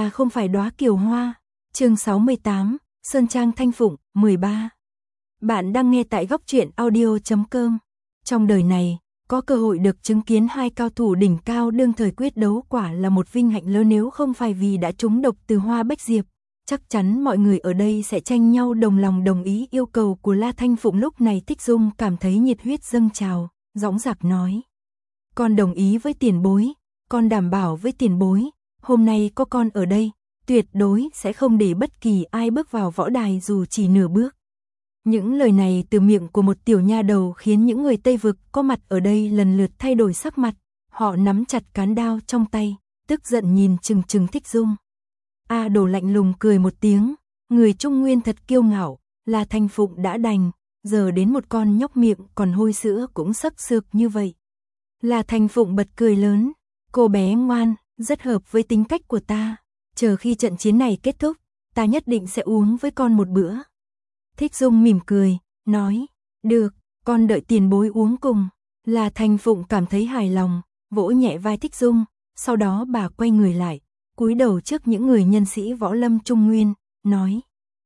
ta không phải đóa kiều hoa. Chương 68, Sơn Trang Thanh Phụng, 13. Bạn đang nghe tại goctruyện.audio.com. Trong đời này, có cơ hội được chứng kiến hai cao thủ đỉnh cao đương thời quyết đấu quả là một vinh hạnh lớn, nếu không phải vì đã trúng độc từ hoa bách diệp. Chắc chắn mọi người ở đây sẽ tranh nhau đồng lòng đồng ý yêu cầu của La Thanh Phụng. Lúc này Thích Dung cảm thấy nhiệt huyết dâng trào, dõng dạc nói. Con đồng ý với tiền bối, con đảm bảo với tiền bối, hôm nay có con ở đây, tuyệt đối sẽ không để bất kỳ ai bước vào võ đài dù chỉ nửa bước. Những lời này từ miệng của một tiểu nha đầu khiến những người Tây Vực có mặt ở đây lần lượt thay đổi sắc mặt, họ nắm chặt cán đao trong tay, tức giận nhìn chừng chừng Thích Dung. A Đồ lạnh lùng cười một tiếng, người Trung Nguyên thật kiêu ngạo, La Thanh Phụng đã đành, giờ đến một con nhóc miệng còn hôi sữa cũng sắc sược như vậy. La Thanh Phụng bật cười lớn, cô bé ngoan, rất hợp với tính cách của ta, chờ khi trận chiến này kết thúc, ta nhất định sẽ uống với con một bữa. Thích Dung mỉm cười, nói, được, con đợi tiền bối uống cùng. La Thanh Phụng cảm thấy hài lòng, vỗ nhẹ vai Thích Dung, sau đó bà quay người lại, cúi đầu trước những người nhân sĩ võ lâm Trung Nguyên, nói,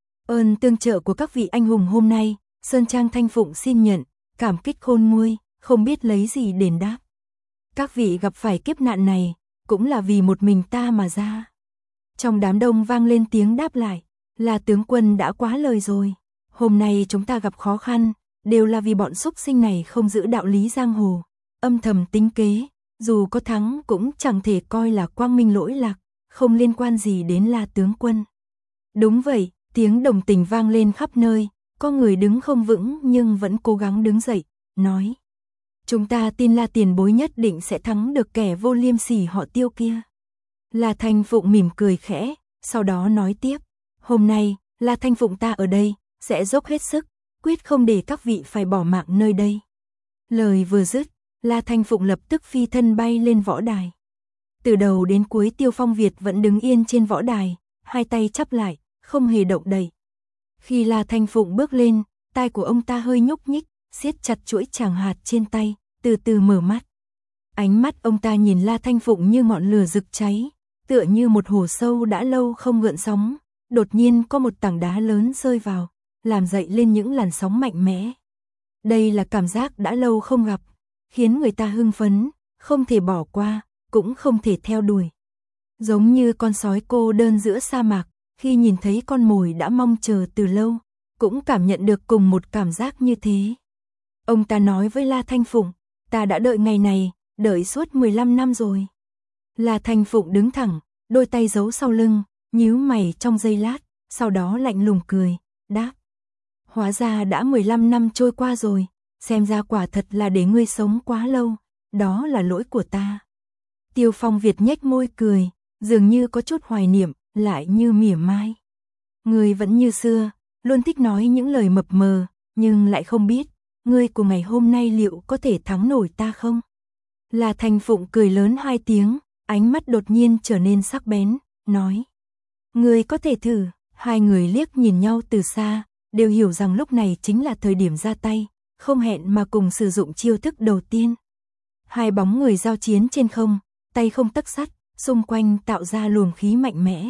ơn tương trợ của các vị anh hùng hôm nay, Sơn Trang Thanh Phụng xin nhận, cảm kích khôn nguôi, không biết lấy gì đền đáp. Các vị gặp phải kiếp nạn này, cũng là vì một mình ta mà ra. Trong đám đông vang lên tiếng đáp lại, là tướng quân đã quá lời rồi. Hôm nay chúng ta gặp khó khăn, đều là vì bọn súc sinh này không giữ đạo lý giang hồ, âm thầm tính kế, dù có thắng cũng chẳng thể coi là quang minh lỗi lạc, không liên quan gì đến La tướng quân. Đúng vậy, tiếng đồng tình vang lên khắp nơi, có người đứng không vững nhưng vẫn cố gắng đứng dậy, nói. Chúng ta tin La tiền bối nhất định sẽ thắng được kẻ vô liêm sỉ họ Tiêu kia. La Thanh Phụng mỉm cười khẽ, sau đó nói tiếp. Hôm nay, La Thanh Phụng ta ở đây, sẽ dốc hết sức, quyết không để các vị phải bỏ mạng nơi đây. Lời vừa dứt, La Thanh Phụng lập tức phi thân bay lên võ đài. Từ đầu đến cuối Tiêu Phong Việt vẫn đứng yên trên võ đài, hai tay chắp lại, không hề động đậy. Khi La Thanh Phụng bước lên, tai của ông ta hơi nhúc nhích, siết chặt chuỗi tràng hạt trên tay, từ từ mở mắt. Ánh mắt ông ta nhìn La Thanh Phụng như ngọn lửa rực cháy, tựa như một hồ sâu đã lâu không gợn sóng, đột nhiên có một tảng đá lớn rơi vào, làm dậy lên những làn sóng mạnh mẽ. Đây là cảm giác đã lâu không gặp, khiến người ta hưng phấn, không thể bỏ qua, cũng không thể theo đuổi. Giống như con sói cô đơn giữa sa mạc, khi nhìn thấy con mồi đã mong chờ từ lâu, cũng cảm nhận được cùng một cảm giác như thế. Ông ta nói với La Thanh Phụng, ta đã đợi ngày này, đợi suốt 15 năm rồi. La Thanh Phụng đứng thẳng, đôi tay giấu sau lưng, nhíu mày trong giây lát, sau đó lạnh lùng cười, đáp. Hóa ra đã 15 năm trôi qua rồi, xem ra quả thật là để ngươi sống quá lâu, đó là lỗi của ta. Tiêu Phong Việt nhếch môi cười, dường như có chút hoài niệm, lại như mỉa mai. Ngươi vẫn như xưa, luôn thích nói những lời mập mờ, nhưng lại không biết, ngươi của ngày hôm nay liệu có thể thắng nổi ta không? La Thanh Phụng cười lớn hai tiếng, ánh mắt đột nhiên trở nên sắc bén, nói. Ngươi có thể thử. Hai người liếc nhìn nhau từ xa, đều hiểu rằng lúc này chính là thời điểm ra tay, không hẹn mà cùng sử dụng chiêu thức đầu tiên. Hai bóng người giao chiến trên không, tay không tấc sắt, xung quanh tạo ra luồng khí mạnh mẽ.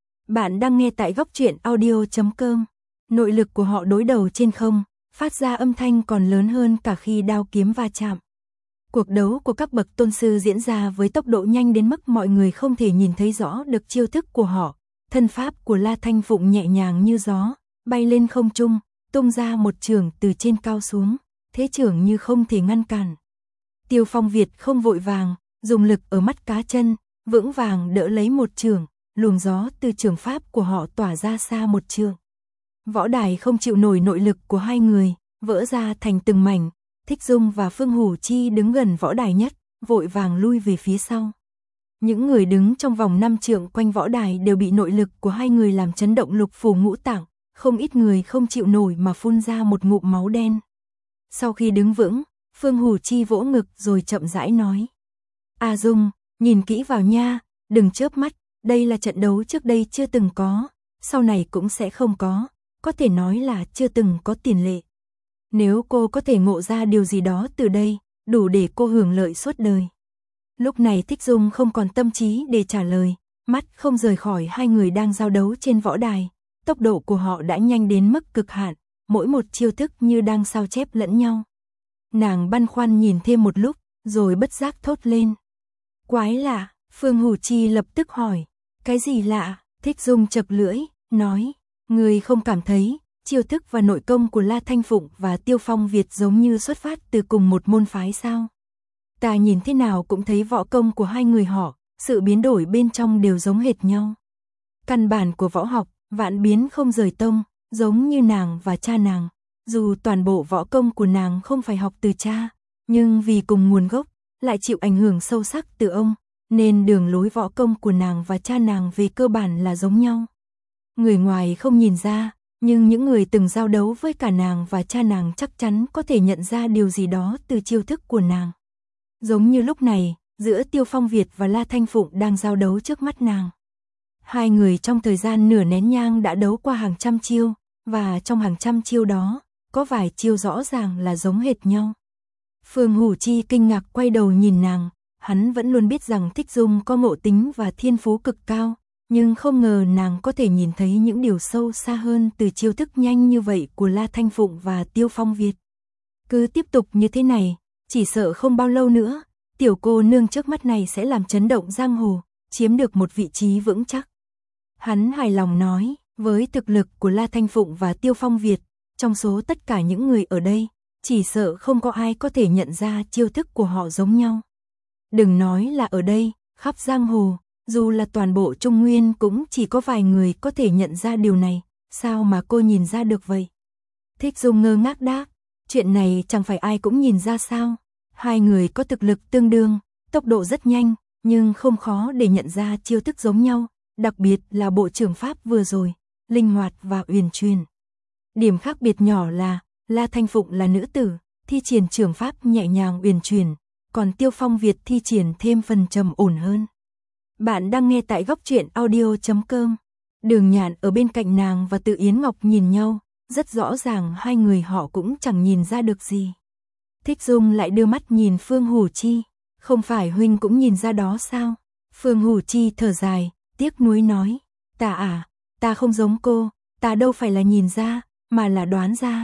Bạn đang nghe tại goctruyện.audio.com. Nội lực của họ đối đầu trên không, phát ra âm thanh còn lớn hơn cả khi đao kiếm va chạm. Cuộc đấu của các bậc tôn sư diễn ra với tốc độ nhanh đến mức mọi người không thể nhìn thấy rõ được chiêu thức của họ. Thân pháp của La Thanh Phụng nhẹ nhàng như gió, bay lên không trung, tung ra một chưởng từ trên cao xuống, thế chưởng như không thể ngăn cản. Tiêu Phong Việt không vội vàng, dùng lực ở mắt cá chân, vững vàng đỡ lấy một chưởng, luồng gió từ chưởng pháp của họ tỏa ra xa một trượng. Võ đài không chịu nổi nội lực của hai người, vỡ ra thành từng mảnh. Thích Dung và Phương Hủ Chi đứng gần võ đài nhất, vội vàng lui về phía sau. Những người đứng trong vòng 5 trượng quanh võ đài đều bị nội lực của hai người làm chấn động lục phủ ngũ tạng, không ít người không chịu nổi mà phun ra một ngụm máu đen. Sau khi đứng vững, Phương Hủ Chi vỗ ngực rồi chậm rãi nói. A Dung, nhìn kỹ vào nha, đừng chớp mắt, đây là trận đấu trước đây chưa từng có, sau này cũng sẽ không có thể nói là chưa từng có tiền lệ. Nếu cô có thể ngộ ra điều gì đó từ đây, đủ để cô hưởng lợi suốt đời. Lúc này Thích Dung không còn tâm trí để trả lời, mắt không rời khỏi hai người đang giao đấu trên võ đài. Tốc độ của họ đã nhanh đến mức cực hạn, mỗi một chiêu thức như đang sao chép lẫn nhau. Nàng băn khoăn nhìn thêm một lúc, rồi bất giác thốt lên. Quái lạ, Phương Hủ Chi lập tức hỏi. Cái gì lạ? Thích Dung chập lưỡi, nói. Người không cảm thấy, chiêu thức và nội công của La Thanh Phụng và Tiêu Phong Việt giống như xuất phát từ cùng một môn phái sao? Ta nhìn thế nào cũng thấy võ công của hai người họ, sự biến đổi bên trong đều giống hệt nhau. Căn bản của võ học, vạn biến không rời tông, giống như nàng và cha nàng. Dù toàn bộ võ công của nàng không phải học từ cha, nhưng vì cùng nguồn gốc, lại chịu ảnh hưởng sâu sắc từ ông, nên đường lối võ công của nàng và cha nàng về cơ bản là giống nhau. Người ngoài không nhìn ra, nhưng những người từng giao đấu với cả nàng và cha nàng chắc chắn có thể nhận ra điều gì đó từ chiêu thức của nàng. Giống như lúc này, giữa Tiêu Phong Việt và La Thanh Phụng đang giao đấu trước mắt nàng. Hai người trong thời gian nửa nén nhang đã đấu qua hàng trăm chiêu, và trong hàng trăm chiêu đó, có vài chiêu rõ ràng là giống hệt nhau. Phương Hủ Chi kinh ngạc quay đầu nhìn nàng, hắn vẫn luôn biết rằng Thích Dung có ngộ tính và thiên phú cực cao, nhưng không ngờ nàng có thể nhìn thấy những điều sâu xa hơn từ chiêu thức nhanh như vậy của La Thanh Phụng và Tiêu Phong Việt. Cứ tiếp tục như thế này, chỉ sợ không bao lâu nữa, tiểu cô nương trước mắt này sẽ làm chấn động giang hồ, chiếm được một vị trí vững chắc. Hắn hài lòng nói, với thực lực của La Thanh Phụng và Tiêu Phong Việt, trong số tất cả những người ở đây, chỉ sợ không có ai có thể nhận ra chiêu thức của họ giống nhau. Đừng nói là ở đây, khắp giang hồ, dù là toàn bộ Trung Nguyên cũng chỉ có vài người có thể nhận ra điều này, sao mà cô nhìn ra được vậy? Thích Dung ngơ ngác đáp, chuyện này chẳng phải ai cũng nhìn ra sao? Hai người có thực lực tương đương, tốc độ rất nhanh, nhưng không khó để nhận ra chiêu thức giống nhau, đặc biệt là bộ trưởng pháp vừa rồi, linh hoạt và uyển chuyển. Điểm khác biệt nhỏ là, La Thanh Phụng là nữ tử, thi triển trưởng pháp nhẹ nhàng uyển chuyển, còn Tiêu Phong Việt thi triển thêm phần trầm ổn hơn. Bạn đang nghe tại góc truyện audio.com. Đường Nhạn ở bên cạnh nàng và Từ Yến Ngọc nhìn nhau, rất rõ ràng hai người họ cũng chẳng nhìn ra được gì. Thích Dung lại đưa mắt nhìn Phương Hủ Chi, không phải huynh cũng nhìn ra đó sao? Phương Hủ Chi thở dài, tiếc nuối nói, ta không giống cô, ta đâu phải là nhìn ra, mà là đoán ra.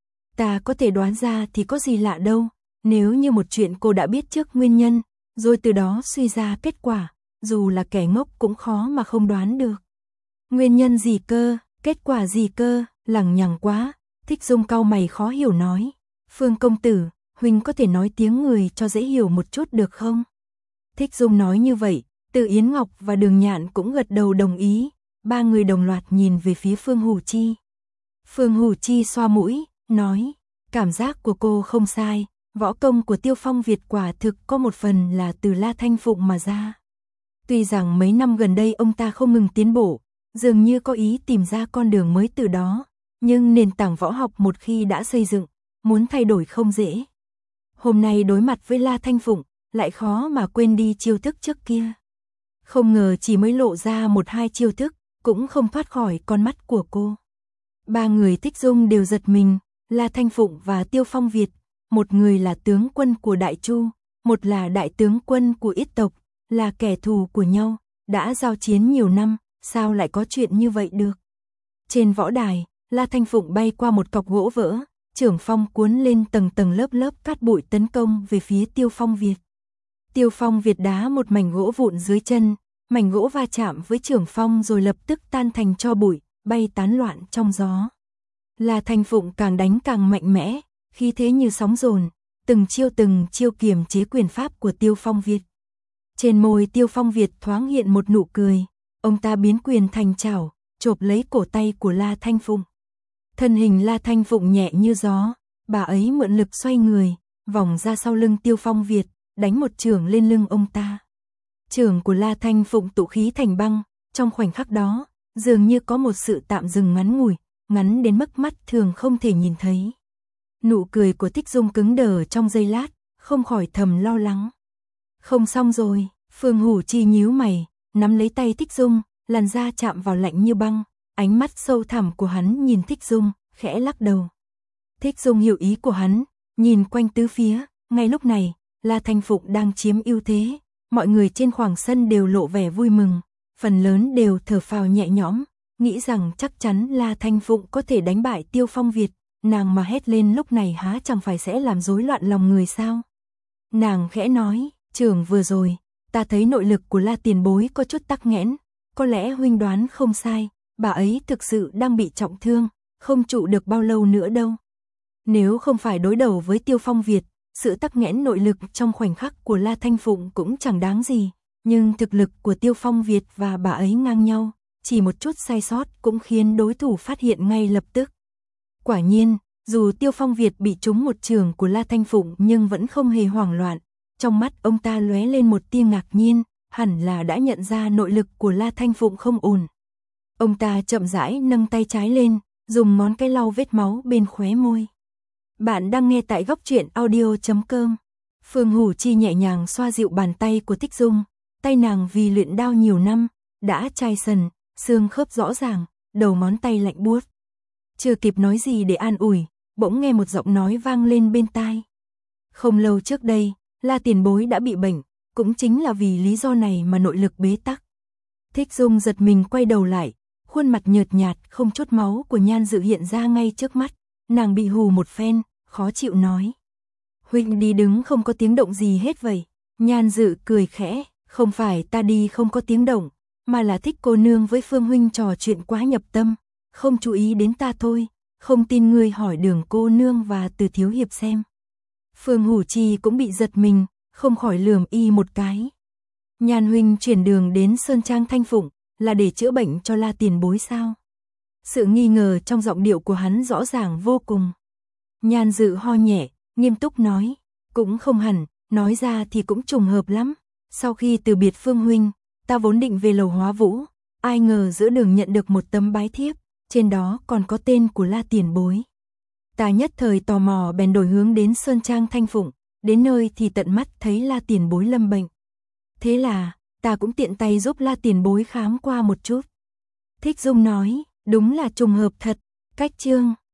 Ta có thể đoán ra thì có gì lạ đâu, nếu như một chuyện cô đã biết trước nguyên nhân, rồi từ đó suy ra kết quả, dù là kẻ ngốc cũng khó mà không đoán được. Nguyên nhân gì cơ, kết quả gì cơ, lằng nhằng quá. Thích Dung cau mày khó hiểu nói, Phương công tử, huynh có thể nói tiếng người cho dễ hiểu một chút được không? Thích Dung nói như vậy, Từ Yến Ngọc và Đường Nhạn cũng gật đầu đồng ý, ba người đồng loạt nhìn về phía Phương Hủ Chi. Phương Hủ Chi xoa mũi, nói, cảm giác của cô không sai, võ công của Tiêu Phong Việt quả thực có một phần là từ La Thanh Phụng mà ra. Tuy rằng mấy năm gần đây ông ta không ngừng tiến bộ, dường như có ý tìm ra con đường mới từ đó, nhưng nền tảng võ học một khi đã xây dựng, muốn thay đổi không dễ. Hôm nay đối mặt với La Thanh Phụng, lại khó mà quên đi chiêu thức trước kia. Không ngờ chỉ mới lộ ra một hai chiêu thức, cũng không thoát khỏi con mắt của cô. Ba người Thích Dung đều giật mình, La Thanh Phụng và Tiêu Phong Việt, một người là tướng quân của Đại Chu, một là đại tướng quân của Yết tộc, là kẻ thù của nhau, đã giao chiến nhiều năm, sao lại có chuyện như vậy được? Trên võ đài, La Thanh Phụng bay qua một cọc gỗ vỡ, trưởng phong cuốn lên tầng tầng lớp lớp cát bụi tấn công về phía Tiêu Phong Việt. Tiêu Phong Việt đá một mảnh gỗ vụn dưới chân, mảnh gỗ va chạm với trưởng phong rồi lập tức tan thành tro bụi, bay tán loạn trong gió. La Thanh Phụng càng đánh càng mạnh mẽ, khí thế như sóng dồn, từng chiêu kiềm chế quyền pháp của Tiêu Phong Việt. Trên môi Tiêu Phong Việt thoáng hiện một nụ cười, ông ta biến quyền thành chảo, chộp lấy cổ tay của La Thanh Phụng. Thân hình La Thanh Phụng nhẹ như gió, bà ấy mượn lực xoay người, vòng ra sau lưng Tiêu Phong Việt, đánh một chưởng lên lưng ông ta. Chưởng của La Thanh Phụng tụ khí thành băng, trong khoảnh khắc đó, dường như có một sự tạm dừng ngắn ngủi, ngắn đến mức mắt thường không thể nhìn thấy. Nụ cười của Thích Dung cứng đờ trong giây lát, không khỏi thầm lo lắng. Không xong rồi, Phương Hủ Chi nhíu mày, nắm lấy tay Thích Dung, làn da chạm vào lạnh như băng, ánh mắt sâu thẳm của hắn nhìn Thích Dung, khẽ lắc đầu. Thích Dung hiểu ý của hắn, nhìn quanh tứ phía, ngay lúc này, La Thanh Phụng đang chiếm ưu thế, mọi người trên khoảng sân đều lộ vẻ vui mừng, phần lớn đều thở phào nhẹ nhõm, nghĩ rằng chắc chắn La Thanh Phụng có thể đánh bại Tiêu Phong Việt, nàng mà hét lên lúc này há chẳng phải sẽ làm rối loạn lòng người sao. Nàng khẽ nói, trưởng vừa rồi, ta thấy nội lực của La tiền bối có chút tắc nghẽn, có lẽ huynh đoán không sai, bà ấy thực sự đang bị trọng thương, không trụ được bao lâu nữa đâu. Nếu không phải đối đầu với Tiêu Phong Việt, sự tắc nghẽn nội lực trong khoảnh khắc của La Thanh Phụng cũng chẳng đáng gì, nhưng thực lực của Tiêu Phong Việt và bà ấy ngang nhau, chỉ một chút sai sót cũng khiến đối thủ phát hiện ngay lập tức. Quả nhiên, dù Tiêu Phong Việt bị trúng một chưởng của La Thanh Phụng nhưng vẫn không hề hoảng loạn, trong mắt ông ta lóe lên một tia ngạc nhiên, hẳn là đã nhận ra nội lực của La Thanh Phụng không ổn. Ông ta chậm rãi nâng tay trái lên, dùng ngón cái lau vết máu bên khóe môi. Bạn đang nghe tại góc truyện audio.com. Phương Hủ Chi nhẹ nhàng xoa dịu bàn tay của Thích Dung, tay nàng vì luyện đao nhiều năm, đã chai sần, xương khớp rõ ràng, đầu ngón tay lạnh buốt. Chưa kịp nói gì để an ủi, bỗng nghe một giọng nói vang lên bên tai. Không lâu trước đây, La tiền bối đã bị bệnh, cũng chính là vì lý do này mà nội lực bế tắc. Thích Dung giật mình quay đầu lại, khuôn mặt nhợt nhạt không chút máu của Nhan Dự hiện ra ngay trước mắt, nàng bị hù một phen, khó chịu nói. Huynh đi đứng không có tiếng động gì hết vậy. Nhan Dự cười khẽ, không phải ta đi không có tiếng động, mà là Thích cô nương với Phương huynh trò chuyện quá nhập tâm, không chú ý đến ta thôi, không tin ngươi hỏi Đường cô nương và Từ thiếu hiệp xem. Phương Hủ Chi cũng bị giật mình, không khỏi lườm y một cái. Nhan huynh chuyển đường đến Sơn Trang Thanh Phụng, là để chữa bệnh cho La tiền bối sao? Sự nghi ngờ trong giọng điệu của hắn rõ ràng vô cùng. Nhan Dự ho nhẹ, nghiêm túc nói, cũng không hẳn, nói ra thì cũng trùng hợp lắm. Sau khi từ biệt Phương huynh, ta vốn định về Lầu Hóa Vũ, ai ngờ giữa đường nhận được một tấm bái thiếp, trên đó còn có tên của La tiền bối. Ta nhất thời tò mò bèn đổi hướng đến Sơn Trang Thanh Phụng, đến nơi thì tận mắt thấy La tiền bối lâm bệnh. Thế là, ta cũng tiện tay giúp La tiền bối khám qua một chút. Thích Dung nói, đúng là trùng hợp thật, cách chương.